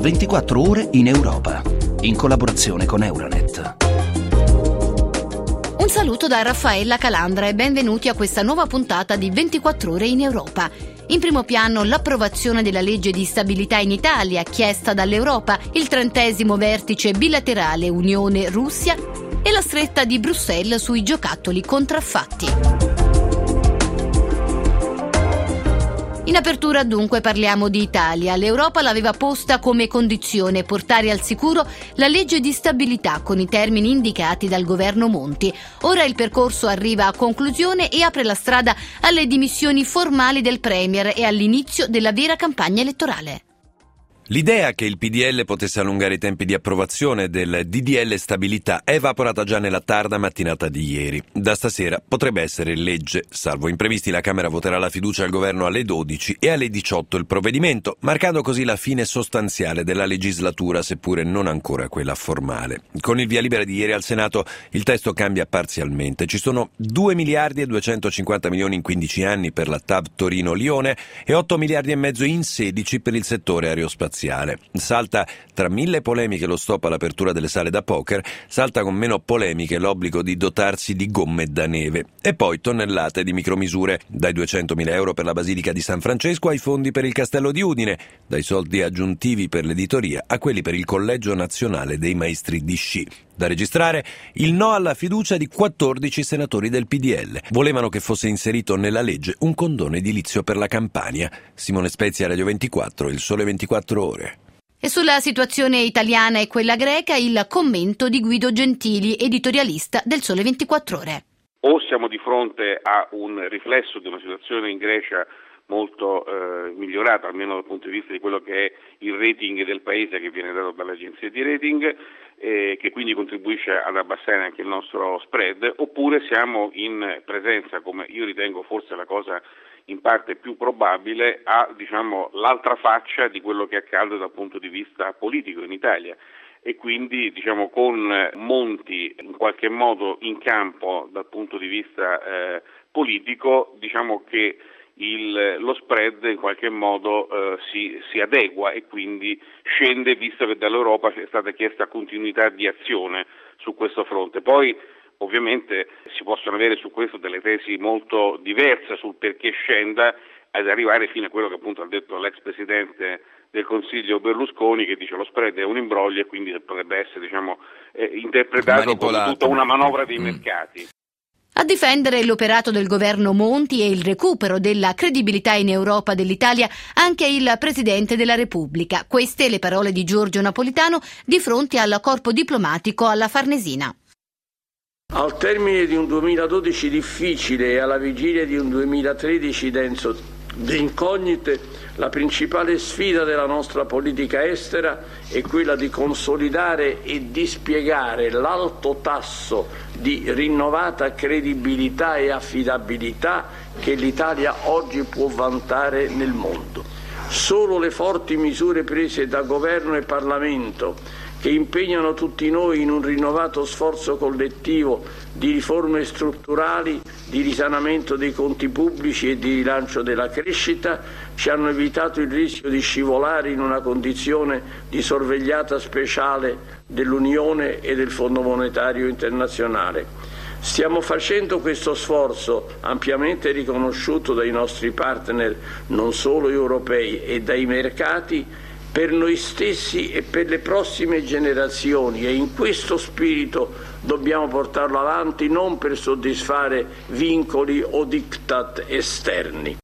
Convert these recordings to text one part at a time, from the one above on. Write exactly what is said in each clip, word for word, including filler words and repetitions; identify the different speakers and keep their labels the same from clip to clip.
Speaker 1: ventiquattro ore in Europa, in collaborazione con Euronet.
Speaker 2: Un saluto da Raffaella Calandra e benvenuti a questa nuova puntata di ventiquattro ore in Europa. In primo piano l'approvazione della legge di stabilità in Italia chiesta dall'Europa, il trentesimo vertice bilaterale Unione-Russia e la stretta di Bruxelles sui giocattoli contraffatti. In apertura dunque parliamo di Italia. L'Europa l'aveva posta come condizione portare al sicuro la legge di stabilità con i termini indicati dal governo Monti. Ora il percorso arriva a conclusione e apre la strada alle dimissioni formali del Premier e all'inizio della vera campagna elettorale.
Speaker 3: L'idea che il P D L potesse allungare i tempi di approvazione del D D L stabilità è evaporata già nella tarda mattinata di ieri. Da stasera potrebbe essere legge. Salvo imprevisti, la Camera voterà la fiducia al governo alle dodici e alle diciotto il provvedimento, marcando così la fine sostanziale della legislatura, seppure non ancora quella formale. Con il via libera di ieri al Senato il testo cambia parzialmente. Ci sono due miliardi e duecentocinquanta milioni in quindici anni per la T A V Torino-Lione e otto miliardi e mezzo in sedici per il settore aerospaziale. Salta tra mille polemiche lo stop all'apertura delle sale da poker, salta con meno polemiche l'obbligo di dotarsi di gomme da neve e poi tonnellate di micromisure, dai duecentomila euro per la Basilica di San Francesco ai fondi per il Castello di Udine, dai soldi aggiuntivi per l'editoria a quelli per il Collegio Nazionale dei Maestri di Sci. Da registrare il no alla fiducia di quattordici senatori del P D L. Volevano che fosse inserito nella legge un condono edilizio per la Campania. Simone Spezia, Radio ventiquattro, Il Sole ventiquattro Ore.
Speaker 2: E sulla situazione italiana e quella greca il commento di Guido Gentili, editorialista del Sole ventiquattro Ore.
Speaker 4: O siamo di fronte a un riflesso di una situazione in Grecia molto eh, migliorata, almeno dal punto di vista di quello che è il rating del paese che viene dato dalle agenzie di rating, eh, che quindi contribuisce ad abbassare anche il nostro spread, oppure siamo in presenza, come io ritengo forse la cosa in parte più probabile, a diciamo l'altra faccia di quello che accade dal punto di vista politico in Italia. E quindi diciamo con Monti in qualche modo in campo dal punto di vista eh, politico, diciamo che il, lo spread in qualche modo eh, si, si adegua e quindi scende, visto che dall'Europa è stata chiesta continuità di azione su questo fronte. Poi ovviamente si possono avere su questo delle tesi molto diverse sul perché scenda, ad arrivare fino a quello che appunto ha detto l'ex presidente del Consiglio Berlusconi, che dice lo spread è un imbroglio e quindi potrebbe essere diciamo eh, interpretato come tutta una manovra dei mm. mercati.
Speaker 2: A difendere l'operato del governo Monti e il recupero della credibilità in Europa dell'Italia anche il Presidente della Repubblica. Queste le parole di Giorgio Napolitano di fronte al corpo diplomatico alla Farnesina.
Speaker 5: Al termine di un duemiladodici difficile e alla vigilia di un duemilatredici denso di incognite, la principale sfida della nostra politica estera è quella di consolidare e dispiegare l'alto tasso di rinnovata credibilità e affidabilità che l'Italia oggi può vantare nel mondo. Solo le forti misure prese da Governo e Parlamento, che impegnano tutti noi in un rinnovato sforzo collettivo di riforme strutturali, di risanamento dei conti pubblici e di rilancio della crescita, ci hanno evitato il rischio di scivolare in una condizione di sorvegliata speciale dell'Unione e del Fondo Monetario Internazionale. Stiamo facendo questo sforzo, ampiamente riconosciuto dai nostri partner non solo europei e dai mercati, per noi stessi e per le prossime generazioni, e in questo spirito dobbiamo portarlo avanti, non per soddisfare vincoli o diktat esterni.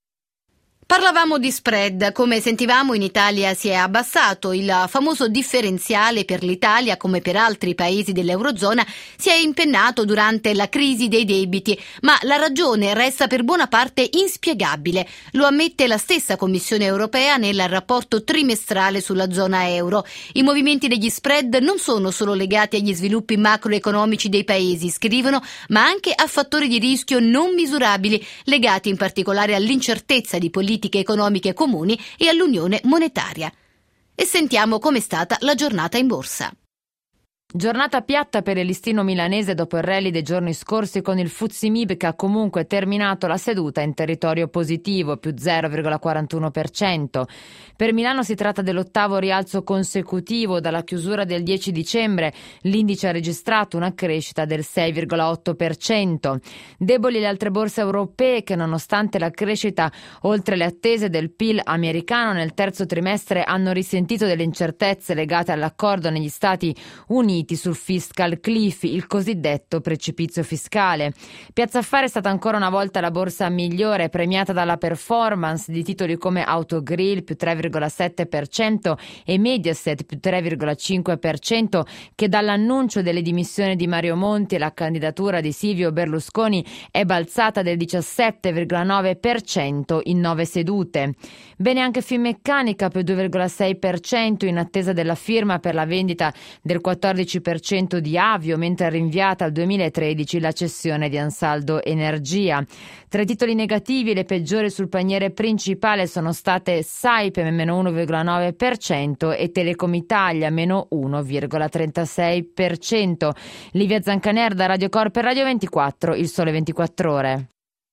Speaker 2: Parlavamo di spread. Come sentivamo, in Italia si è abbassato. Il famoso differenziale per l'Italia, come per altri paesi dell'Eurozona, si è impennato durante la crisi dei debiti, ma la ragione resta per buona parte inspiegabile. Lo ammette la stessa Commissione europea nel rapporto trimestrale sulla zona euro. I movimenti degli spread non sono solo legati agli sviluppi macroeconomici dei paesi, scrivono, ma anche a fattori di rischio non misurabili, legati in particolare all'incertezza di politiche economiche comuni e all'unione monetaria. E sentiamo com'è stata la giornata in borsa.
Speaker 6: Giornata piatta per il listino milanese dopo il rally dei giorni scorsi, con il F T S E M I B che ha comunque terminato la seduta in territorio positivo, più zero virgola quarantuno per cento. Per Milano si tratta dell'ottavo rialzo consecutivo dalla chiusura del dieci dicembre. L'indice ha registrato una crescita del sei virgola otto per cento. Deboli le altre borse europee che, nonostante la crescita oltre le attese del P I L americano nel terzo trimestre, hanno risentito delle incertezze legate all'accordo negli Stati Uniti sul fiscal cliff, il cosiddetto precipizio fiscale. Piazza Affari è stata ancora una volta la borsa migliore, premiata dalla performance di titoli come Autogrill più tre virgola sette per cento e Mediaset più tre virgola cinque per cento, che dall'annuncio delle dimissioni di Mario Monti e la candidatura di Silvio Berlusconi è balzata del diciassette virgola nove per cento in nove sedute. Bene anche Finmeccanica più due virgola sei per cento in attesa della firma per la vendita del quattordici per cento di Avio, mentre è rinviata al duemilatredici la cessione di Ansaldo Energia. Tra i titoli negativi, le peggiori sul paniere principale sono state Saipem meno uno virgola nove per cento e Telecom Italia meno uno virgola trentasei per cento. Livia Zancaner da Radio Corp e Radio ventiquattro, Il Sole ventiquattro Ore.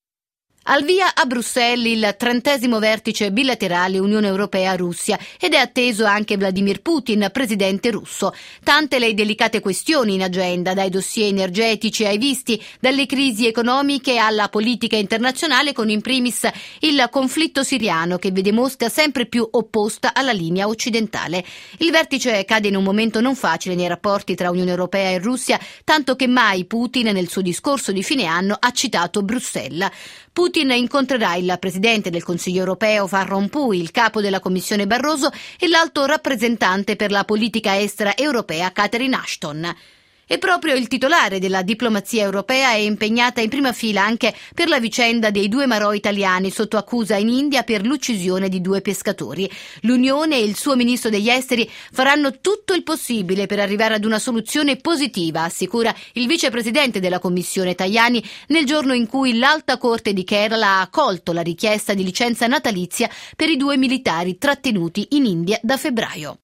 Speaker 2: Al via a Bruxelles il trentesimo vertice bilaterale Unione Europea-Russia ed è atteso anche Vladimir Putin, presidente russo. Tante le delicate questioni in agenda, dai dossier energetici ai visti, dalle crisi economiche alla politica internazionale, con in primis il conflitto siriano che vede Mosca sempre più opposta alla linea occidentale. Il vertice cade in un momento non facile nei rapporti tra Unione Europea e Russia, tanto che mai Putin nel suo discorso di fine anno ha citato Bruxelles. Putin incontrerà il presidente del Consiglio europeo Van Rompuy, il capo della Commissione Barroso e l'alto rappresentante per la politica estera europea Catherine Ashton. E proprio il titolare della diplomazia europea è impegnata in prima fila anche per la vicenda dei due marò italiani sotto accusa in India per l'uccisione di due pescatori. L'Unione e il suo ministro degli esteri faranno tutto il possibile per arrivare ad una soluzione positiva, assicura il vicepresidente della Commissione Tajani, nel giorno in cui l'Alta Corte di Kerala ha accolto la richiesta di licenza natalizia per i due militari trattenuti in India da febbraio.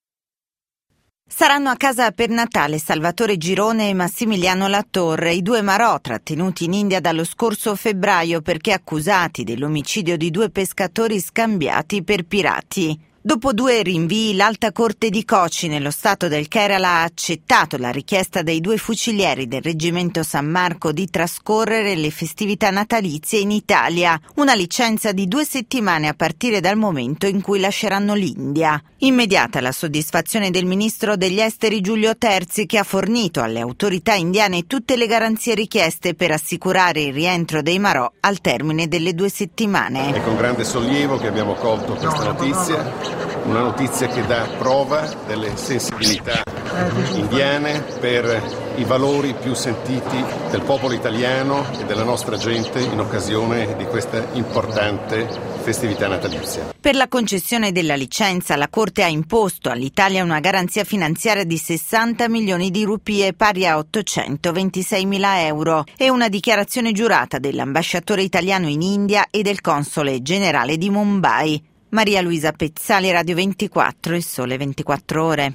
Speaker 7: Saranno a casa per Natale Salvatore Girone e Massimiliano Latorre, i due marò trattenuti in India dallo scorso febbraio perché accusati dell'omicidio di due pescatori scambiati per pirati. Dopo due rinvii, l'Alta Corte di Kochi, nello stato del Kerala, ha accettato la richiesta dei due fucilieri del Reggimento San Marco di trascorrere le festività natalizie in Italia, una licenza di due settimane a partire dal momento in cui lasceranno l'India. Immediata la soddisfazione del ministro degli esteri Giulio Terzi, che ha fornito alle autorità indiane tutte le garanzie richieste per assicurare il rientro dei marò al termine delle due settimane.
Speaker 8: È con grande sollievo che abbiamo colto questa notizia. Una notizia che dà prova delle sensibilità indiane per i valori più sentiti del popolo italiano e della nostra gente in occasione di questa importante festività natalizia.
Speaker 7: Per la concessione della licenza, la Corte ha imposto all'Italia una garanzia finanziaria di sessanta milioni di rupie, pari a ottocentoventiseimila euro, e una dichiarazione giurata dell'ambasciatore italiano in India e del console generale di Mumbai. Maria Luisa Pezzali, Radio ventiquattro, Il Sole ventiquattro Ore.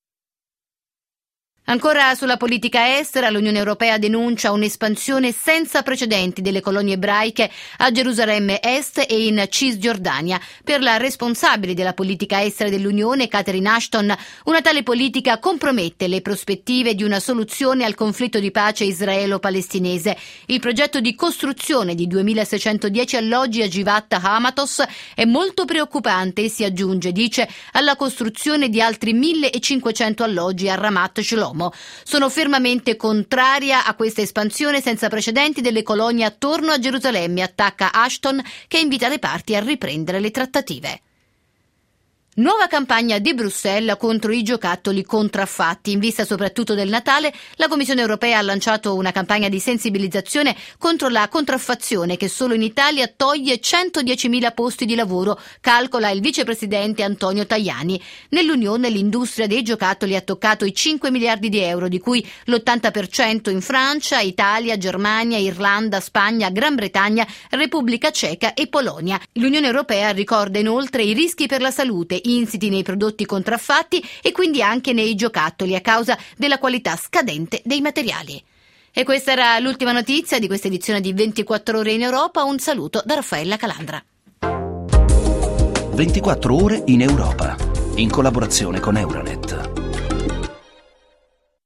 Speaker 2: Ancora sulla politica estera, l'Unione Europea denuncia un'espansione senza precedenti delle colonie ebraiche a Gerusalemme Est e in Cisgiordania. Per la responsabile della politica estera dell'Unione, Catherine Ashton, una tale politica compromette le prospettive di una soluzione al conflitto di pace israelo-palestinese. Il progetto di costruzione di duemilaseicentodieci alloggi a Givat Hamatos è molto preoccupante e si aggiunge, dice, alla costruzione di altri millecinquecento alloggi a Ramat Shalom. Sono fermamente contraria a questa espansione senza precedenti delle colonie attorno a Gerusalemme, attacca Ashton, che invita le parti a riprendere le trattative. Nuova campagna di Bruxelles contro i giocattoli contraffatti. In vista soprattutto del Natale, la Commissione europea ha lanciato una campagna di sensibilizzazione contro la contraffazione che solo in Italia toglie centodiecimila posti di lavoro, calcola il vicepresidente Antonio Tajani. Nell'Unione l'industria dei giocattoli ha toccato i cinque miliardi di euro, di cui l'ottanta per cento in Francia, Italia, Germania, Irlanda, Spagna, Gran Bretagna, Repubblica Ceca e Polonia. L'Unione europea ricorda inoltre i rischi per la salute insiti nei prodotti contraffatti e quindi anche nei giocattoli a causa della qualità scadente dei materiali. E questa era l'ultima notizia di questa edizione di ventiquattro ore in Europa. Un saluto da Raffaella Calandra.
Speaker 1: ventiquattro ore in Europa, in collaborazione con Euronet.